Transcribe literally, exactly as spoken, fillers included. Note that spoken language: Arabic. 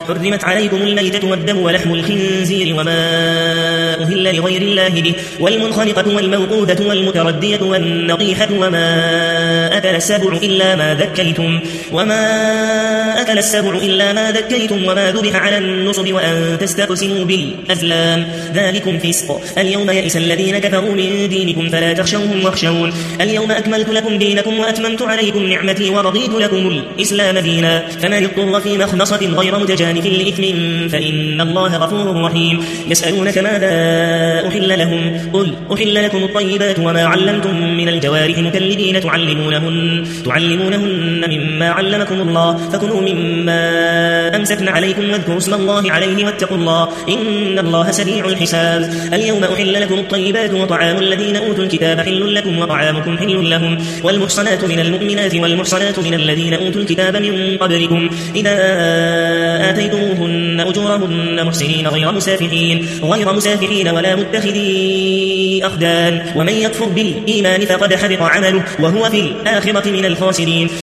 حرمت عليكم الميتة والدم ولحم الخنزير وما أهل لغير الله به والمنخنقة والموقوذة والمتردية والنطيحة وما أكل السبع إلا ما ذكيتم وما أكل السبع إلا ما ذكيتم وما ذبح على النصب وأن تستقسموا بالأزلام ذلكم فسق. اليوم يئس الذين كفروا من دينكم فلا تخشوهم واخشون. اليوم أكملت لكم دينكم وأتممت عليكم نعمتي ورضيت لكم الإسلام دينا فمن اضطر في مخمصة غير متجانف لإثم فإن الله غفور رحيم. يسألونك ماذا أحل لهم قل أحل لكم الطيبات وما علمتم من الجوارح مكلبين تعلمونهن, تعلمونهن مما علمكم الله فكلوا مما أمسكن عليكم واذكروا اسم الله عليه واتقوا الله إن الله سريع الحساب. اليوم أحل لكم الطيبات وطعام الذين أوتوا الكتاب حل لكم وطعامكم حل لهم والمحصنات من المؤمنات والمحصنات من الذين أوتوا الكتاب من قبلكم إذا آتيتموهن أجورهن محسنين غير مسافحين غير مسافحين ولا متخذي أخدان ومن يكفر بالإيمان فقد حبط عمله وهو في الآخرة من الخاسرين.